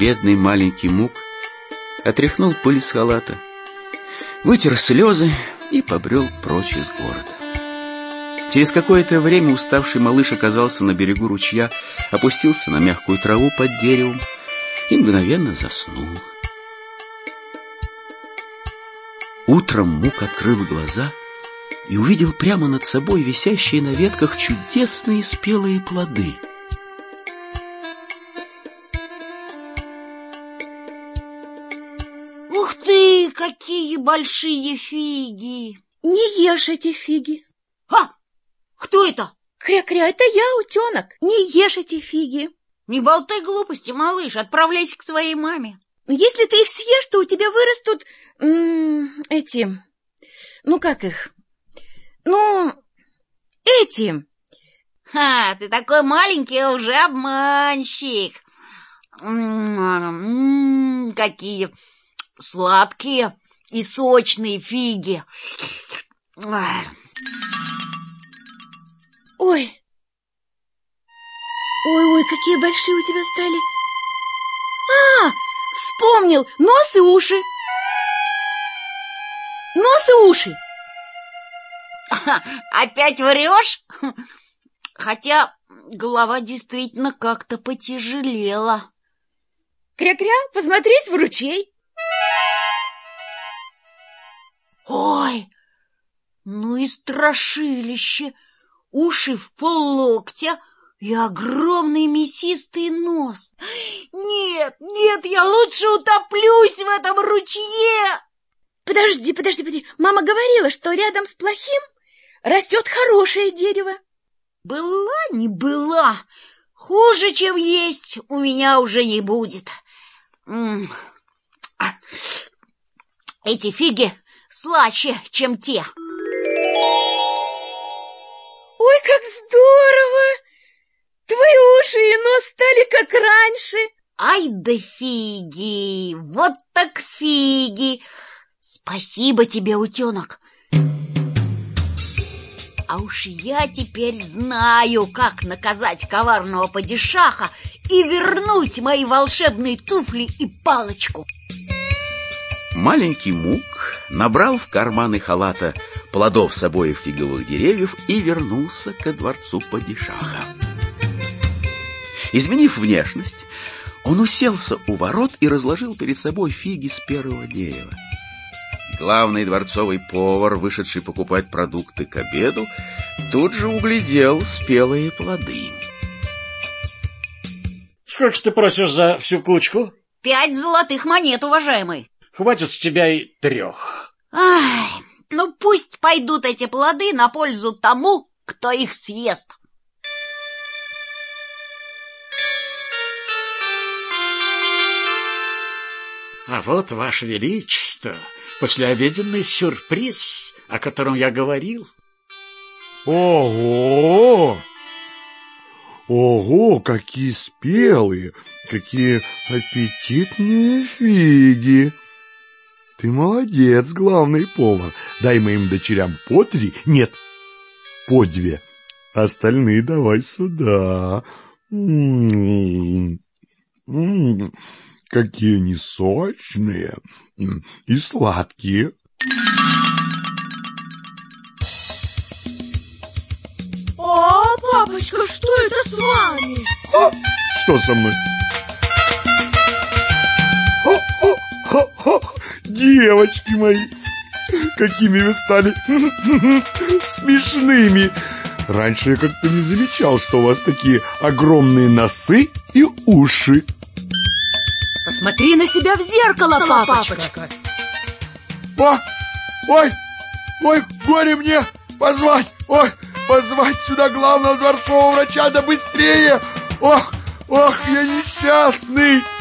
бедный маленький Мук отряхнул пыль с халата, вытер слезы и побрел прочь из города. Через какое-то время уставший малыш оказался на берегу ручья, опустился на мягкую траву под деревом и мгновенно заснул. Утром Мук открыл глаза и увидел прямо над собой висящие на ветках чудесные спелые плоды. Ух ты, какие большие фиги! Не ешь эти фиги. А, кто это? Кря-кря, это я, утенок. Не ешь эти фиги. Не болтай глупости, малыш, отправляйся к своей маме. Если ты их съешь, то у тебя вырастут эти... Ну, как их? Ну, эти. Ха, ты такой маленький, а уже обманщик. Какие сладкие и сочные фиги. Ой. Ой, какие большие у тебя стали. А, вспомнил, нос и уши. Нос и уши. Опять врешь? Хотя голова действительно как-то потяжелела. Кря-кря, посмотрись в ручей. Ой, ну и страшилище. Уши в поллоктя и огромный мясистый нос. Нет, я лучше утоплюсь в этом ручье. Подожди. Мама говорила, что рядом с плохим растет хорошее дерево. Была не была. Хуже, чем есть, у меня уже не будет. Эти фиги слаще, чем те. Ой, как здорово! Твои уши и нос стали как раньше. Ай да фиги! Вот так фиги! Спасибо тебе, утенок. А уж я теперь знаю, как наказать коварного падишаха и вернуть мои волшебные туфли и палочку. Маленький Мук набрал в карманы халата плодов с обоих фиговых деревьев и вернулся ко дворцу падишаха. Изменив внешность, он уселся у ворот и разложил перед собой фиги с первого дерева. Главный дворцовый повар, вышедший покупать продукты к обеду, тут же углядел спелые плоды. Сколько ты просишь за всю кучку? 5 золотых монет, уважаемый. Хватит с тебя и 3. Ай, ну пусть пойдут эти плоды на пользу тому, кто их съест. А вот, Ваше Величество, послеобеденный сюрприз, о котором я говорил. Ого, какие спелые, какие аппетитные фиги. Ты молодец, главный повар. Дай моим дочерям по 3, нет, по 2. Остальные давай сюда. Какие они сочные и сладкие. О, папочка, что это с вами? Что со мной? Девочки мои, какими вы стали смешными. Раньше я как-то не замечал, что у вас такие огромные носы и уши. Посмотри на себя в зеркало, папочка. Ой, горе мне, позвать сюда главного дворцового врача, да быстрее. Ох, я несчастный.